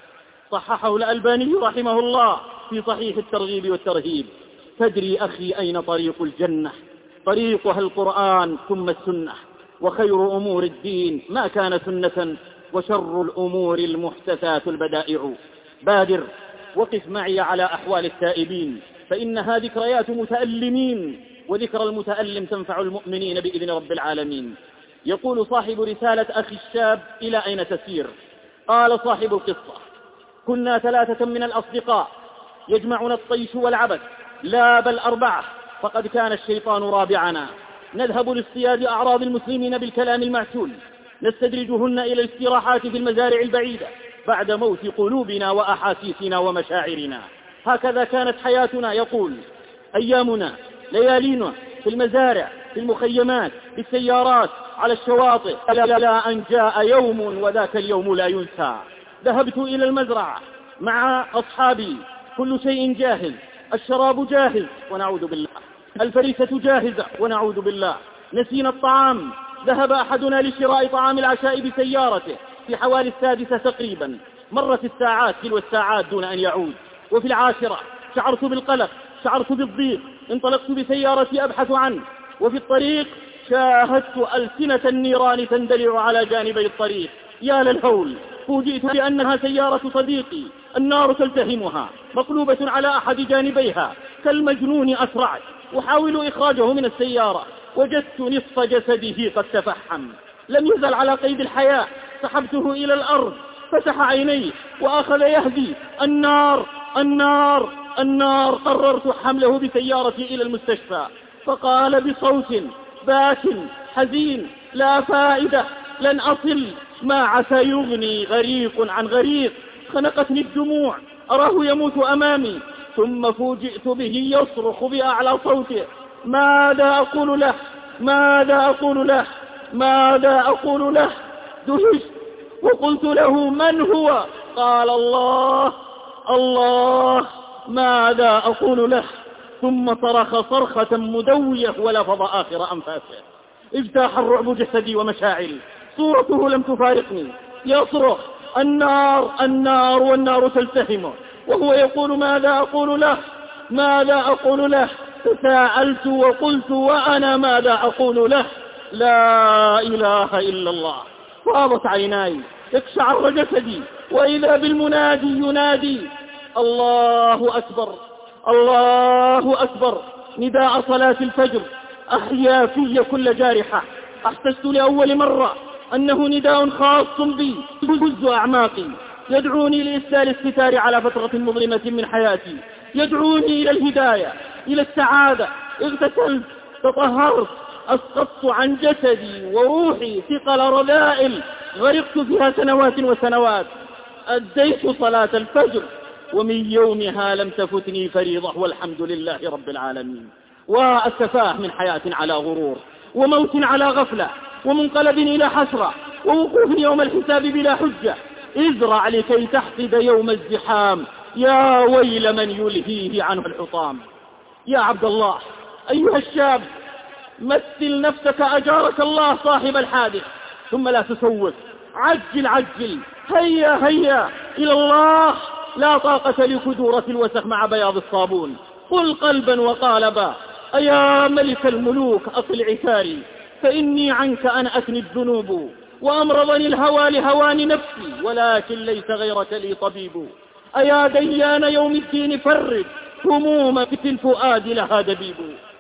صححه الألباني رحمه الله في صحيح الترغيب والترهيب. تدري أخي أين طريق الجنة؟ طريقها القرآن ثم السنة، وخير أمور الدين ما كان سنة، وشر الأمور المحدثات البدائع. بادر وقف معي على أحوال التائبين، فإنها ذكريات متألمين، وذكر المتألم تنفع المؤمنين بإذن رب العالمين. يقول صاحب رسالة أخي الشاب: إلى أين تسير؟ قال صاحب القصة: كنا 3 من الأصدقاء يجمعنا الطيش والعبث، لا بل 4، فقد كان الشيطان رابعنا. نذهب لاصطياد أعراض المسلمين بالكلام المعسول، نستدرجهن إلى الاستراحات في المزارع البعيدة بعد موت قلوبنا وأحاسيسنا ومشاعرنا. هكذا كانت حياتنا، يقول، أيامنا ليالينا في المزارع، في المخيمات، في السيارات، على الشواطئ، لا أن جاء يوم وذاك اليوم لا ينسى. ذهبت إلى المزرعة مع أصحابي، كل شيء جاهز، الشراب جاهز ونعوذ بالله، الفريسة جاهزة ونعوذ بالله، نسينا الطعام. ذهب أحدنا لشراء طعام العشاء بسيارته في حوالي 6 تقريبا. مرت الساعات تلو الساعات دون أن يعود، وفي 10 شعرت بالقلق، شعرت بالضيق، انطلقت بسيارتي أبحث عنه، وفي الطريق شاهدت ألسنة النيران تندلع على جانبي الطريق. يا للهول، فوجئت بأنها سيارة صديقي، النار تلتهمها، مقلوبة على أحد جانبيها. كالمجنون أسرعت أحاول إخراجه من السيارة، وجدت نصف جسده قد تفحم، لم يزل على قيد الحياة. سحبته إلى الأرض، فتح عينيه وأخذ يهدي: النار النار النار. قررت حمله بسيارتي إلى المستشفى، فقال بصوت باك حزين: لا فائدة، لن أصل، ما عسى يغني غريق عن غريق. خنقتني الدموع، أراه يموت أمامي، ثم فوجئت به يصرخ بأعلى صوته: ماذا أقول له؟ ماذا أقول له؟ ماذا أقول له؟ دهشت وقلت له: من هو؟ قال: الله الله. ماذا أقول له؟ ثم صرخ صرخة مدوية ولفظ آخر أنفاسه. اجتاح الرعب جسدي ومشاعري، صورته لم تفارقني، يصرخ: النار النار، والنار تلتهمه، وهو يقول: ماذا أقول له؟ ماذا أقول له؟ تساءلت وقلت: وأنا ماذا أقول له؟ لا إله إلا الله. فاضت عيناي، اقشعر جسدي، وإذا بالمنادي ينادي: الله أكبر الله أكبر. نداء صلاة الفجر أحيا في كل جارحة. أحسست لأول مرة أنه نداء خاص بي، يهز أعماقي، يدعوني لإسدال الستار على فترة مظلمة من حياتي، يدعوني إلى الهداية، إلى السعادة. اغتسلت، تطهرت، أسقطت عن جسدي وروحي ثقل رذائل غرقت فيها سنوات وسنوات. أديت صلاة الفجر، ومن يومها لم تفتني فريضة، والحمد لله رب العالمين. والسفاه من حياة على غرور، وموت على غفلة، ومنقلب إلى حسرة، ووقوف يوم الحساب بلا حجة. ازرع لكي تحصد يوم الزحام، يا ويل من يلهيه عنه الحطام. يا عبد الله، أيها الشاب، مثل نفسك أجارك الله صاحب الحادث، ثم لا تسوف، عجل عجل، هيا هيا إلى الله. لا طاقة لكدورة الوسخ مع بياض الصابون. قل قلبا وقالبا: أيا ملك الملوك أطل عثاري، فإني عنك أنا أثني الذنوب، وأمرضني الهوى لهوان نفسي، ولكن ليس غيرك لي طبيب. أيا ديان يوم الدين فرد، هموم في الفؤاد لها دبيب.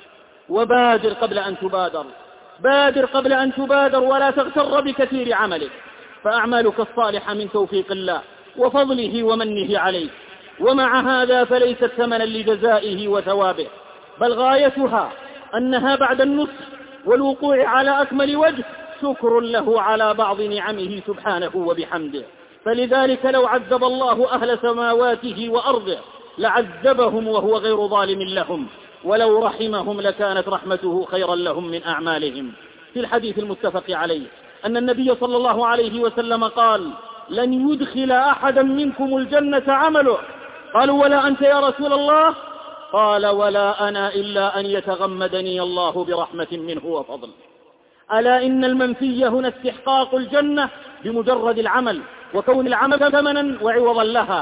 وبادر قبل أن تبادر، بادر قبل أن تبادر، ولا تغتر بكثير عملك، فأعمالك الصالحة من توفيق الله وفضله ومنه عليك. ومع هذا فليست ثمنا لجزائه وثوابه، بل غايتها أنها بعد النصح والوقوع على أكمل وجه شكر له على بعض نعمه سبحانه وبحمده. فلذلك لو عذب الله أهل سماواته وأرضه لعذبهم وهو غير ظالم لهم، ولو رحمهم لكانت رحمته خيرا لهم من أعمالهم. في الحديث المتفق عليه أن النبي صلى الله عليه وسلم قال: لن يدخل أحدا منكم الجنة عمله. قالوا: ولا أنت يا رسول الله؟ قال: ولا أنا إلا أن يتغمدني الله برحمة منه وفضل. ألا إن المنفي هنا استحقاق الجنة بمجرد العمل، وكون العمل ثمنا وعوضا لها.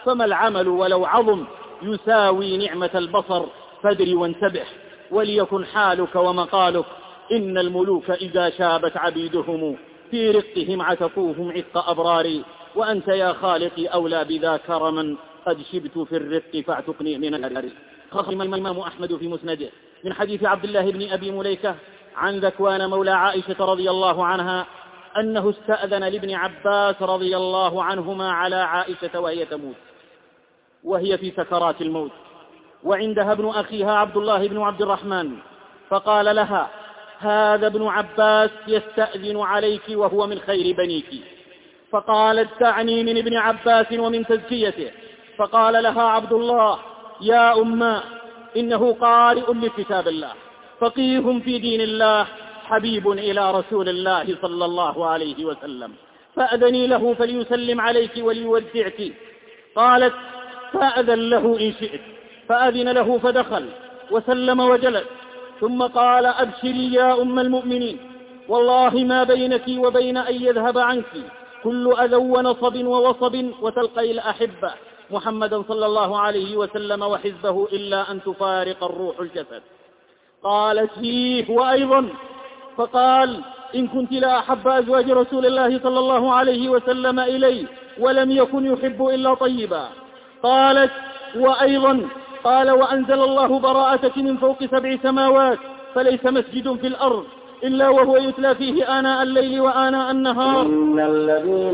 فما العمل ولو عظم يساوي نعمة البصر؟ فادر وانتبه وليكن حالك ومقالك. إن الملوك إذا شابت عبيدهم في رقهم عتقوهم عتق أبرار، وأنت يا خالقي أولى بذا كرما، قد شبت في الرق فاعتقني من النار. خرج الإمام أحمد في مسنده من حديث عبد الله بن أبي مليكة عن ذكوان مولى عائشة رضي الله عنها أنه استأذن لابن عباس رضي الله عنهما على عائشة وهي تموت، وهي في سكرات الموت، وعندها ابن أخيها عبد الله بن عبد الرحمن، فقال لها: هذا ابن عباس يستأذن عليك وهو من خير بنيك. فقالت: دعني من ابن عباس ومن تزكيته. فقال لها عبد الله: يا أمه، إنه قارئ لكتاب الله، فقيه في دين الله، حبيب إلى رسول الله صلى الله عليه وسلم، فأذني له فليسلم عليك وليودعك. قالت: فأذن له إن شئت. فأذن له فدخل وسلم وجلس، ثم قال: أبشري يا أم المؤمنين، والله ما بينك وبين أن يذهب عنك كل أذى ونصب ووصب وتلقي الأحبة محمدا صلى الله عليه وسلم وحزبه إلا أن تفارق الروح الجسد. قالت: فيه وأيضا. فقال: إن كنت لا أحب أزواج رسول الله صلى الله عليه وسلم إلي ولم يكن يحب إلا طيبا. قالت: وأيضا. قال: وأنزل الله براءتك من فوق 7 سماوات، فليس مسجد في الأرض إلا وهو يتلى فيه آناء الليل وآناء النهار. إن الذين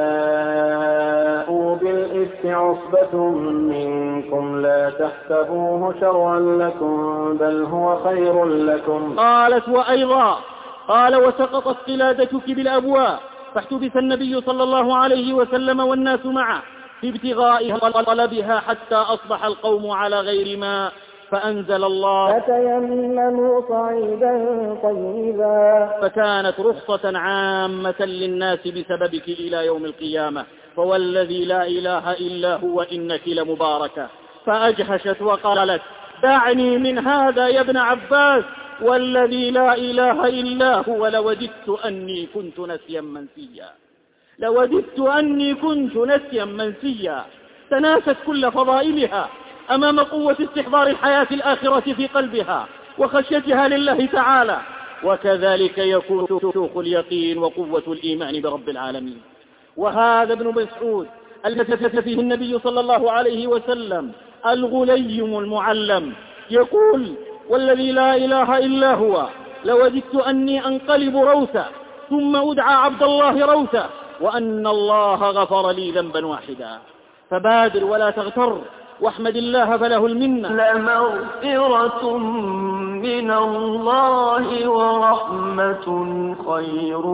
جاءوا بالإفك عصبة منكم لا تحسبوه شرا لكم بل هو خير لكم. قالت: وأيضا. قال: وسقطت قلادتك بالأبواب، فاحتبس النبي صلى الله عليه وسلم والناس معه في ابتغاء طلبها حتى أصبح القوم على غير ما، فأنزل الله: فتيمموا صعيدا طيبا. فكانت رخصة عامة للناس بسببك إلى يوم القيامة، فوالذي لا إله إلا هو إنك لمباركة. فأجهشت وقالت: دعني من هذا يا ابن عباس، والذي لا إله إلا هو لوددت أني كنت نسيا منسيا، لوددت أني كنت نسيا منسيا. تناست كل فضائلها أمام قوة استحضار الحياة الآخرة في قلبها وخشيتها لله تعالى، وكذلك يكون شوق اليقين وقوة الإيمان برب العالمين. وهذا ابن مسعود الذي فيه النبي صلى الله عليه وسلم الغليم المعلم يقول: والذي لا إله إلا هو لوددت أني أنقلب روثا ثم أدعى عبد الله روثا، وأن الله غفر لي ذنبا واحدا. فبادر ولا تغتر، واحمد الله فله المنة. لمغفرة من الله ورحمة خير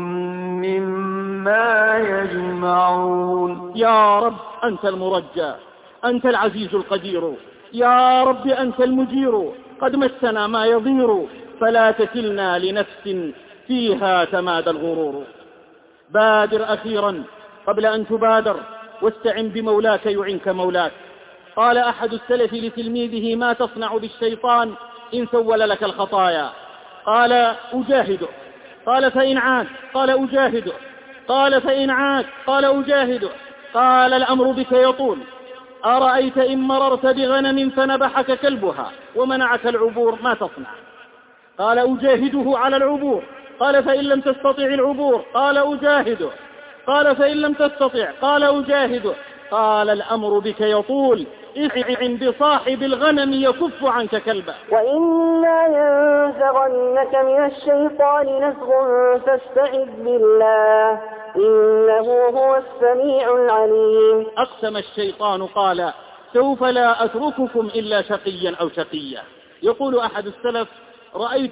مما يجمعون. يا رب أنت المرجى، أنت العزيز القدير، يا رب أنت المجير، قد مسنا ما يضير، فلا تكلنا لنفس فيها تمادى الغرور. بادر أخيرا قبل أن تبادر، واستعن بمولاك يعنك مولاك. قال أحد السلف لتلميذه: ما تصنع بالشيطان إن سول لك الخطايا؟ قال: أجاهده. قال: فإن عاد؟ قال: أجاهده. قال: فإن عاد؟ قال: أجاهده. قال: الأمر بك يطول. أرأيت إن مررت بغنم فنبحك كلبها ومنعك العبور ما تصنع؟ قال: أجاهده على العبور. قال: فإن لم تستطع العبور؟ قال: أجاهده. قال: فإن لم تستطع؟ قال: أجاهده. قال: الأمر بك يطول، اسعن بصاحب الغنم يكف عنك كلبه. وإما ينزغنك من الشيطان نزغ فاستعذ بالله إنه هو السميع العليم. أقسم الشيطان قال: سوف لا أترككم إلا شقيا أو شقيا. يقول أحد السلف: رأيت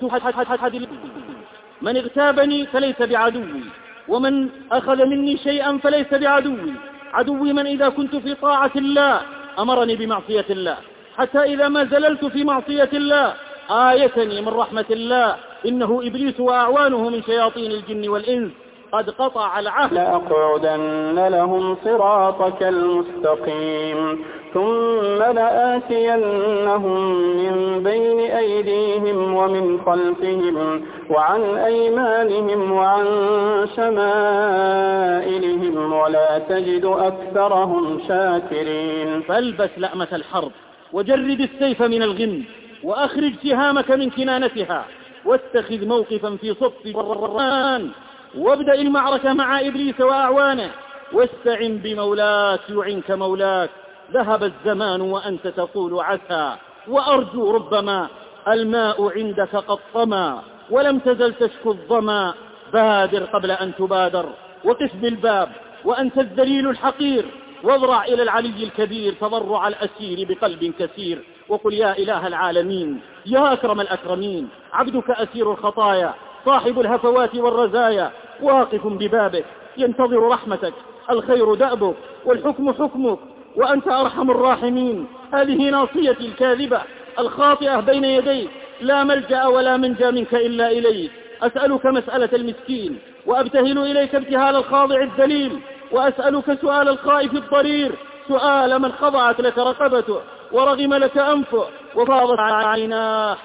من اغتابني فليس بعدوي، ومن أخذ مني شيئا فليس بعدوي. عدوي من إذا كنت في طاعة الله أمرني بمعصية الله، حتى إذا ما زللت في معصية الله آيتني من رحمة الله، إنه إبليس وأعوانه من شياطين الجن والإنس قد قطع العهد. لأقعدن لهم صراطك المستقيم ثم لآتينهم من بين أيديهم ومن خلفهم وعن أيمانهم وعن شمائلهم ولا ولا تجد أكثرهم شاكرين. فالبس لأمة الحرب وجرد السيف من الغم وأخرج سهامك من كنانتها واتخذ موقفا في صف الرحمن وابدأ المعركة مع إبليس وأعوانه واستعن بمولاك يعنك مولاك. ذهب الزمان وأنت تقول عسى وأرجو ربما الماء عندك قد طمى ولم تزل تشكو الظما. بادر قبل أن تبادر وقف بالباب وأنت الذليل الحقير واضرع إلى العلي الكبير تضرع الأسير بقلب كثير وقل يا إله العالمين يا أكرم الأكرمين عبدك أسير الخطايا صاحب الهفوات والرزايا واقف ببابك ينتظر رحمتك. الخير دأبك والحكم حكمك وأنت أرحم الراحمين. هذه ناصيتي الكاذبة الخاطئة بين يديك لا ملجأ ولا منجى منك إلا إليك. أسألك مسألة المسكين وأبتهل إليك ابتهال الخاضع الذليل وأسألك سؤال الخائف الضرير سؤال من خضعت لك رقبته ورغم لك أنفه وفاضت عيناه.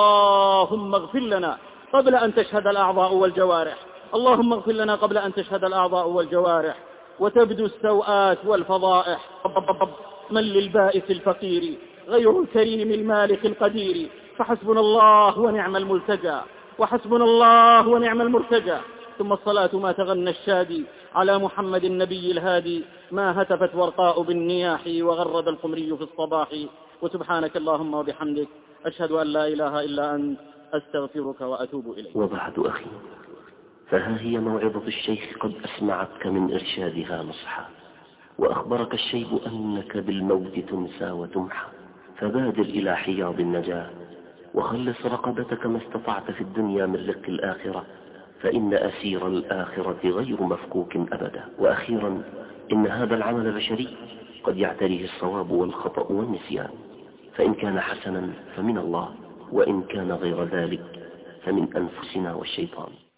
اللهم اغفر لنا قبل أن تشهد الأعضاء والجوارح. اللهم اغفر لنا قبل أن تشهد الأعضاء والجوارح وتبدو السوءات والفضائح. من للبائس الفقير غير الكريم المالك القدير. فحسبنا الله ونعم الملتجى وحسبنا الله ونعم المرتجى. ثم الصلاة ما تغنى الشادي على محمد النبي الهادي ما هتفت ورقاء بالنياح وغرد القمري في الصباح. وسبحانك اللهم وبحمدك أشهد أن لا إله إلا أنت أستغفرك وأتوب إليك. وبعد أخي، فها هي موعظة الشيخ قد أسمعتك من إرشادها نصحا وأخبرك الشيب أنك بالموت تنسى وتمحى. فبادر إلى حياض النجاة وخلص رقبتك ما استطعت في الدنيا من رق الآخرة، فإن أسير الآخرة غير مفكوك أبدا. وأخيرا، إن هذا العمل بشري قد يعتريه الصواب والخطأ والنسيان، فإن كان حسنا فمن الله وإن كان غير ذلك فمن أنفسنا والشيطان.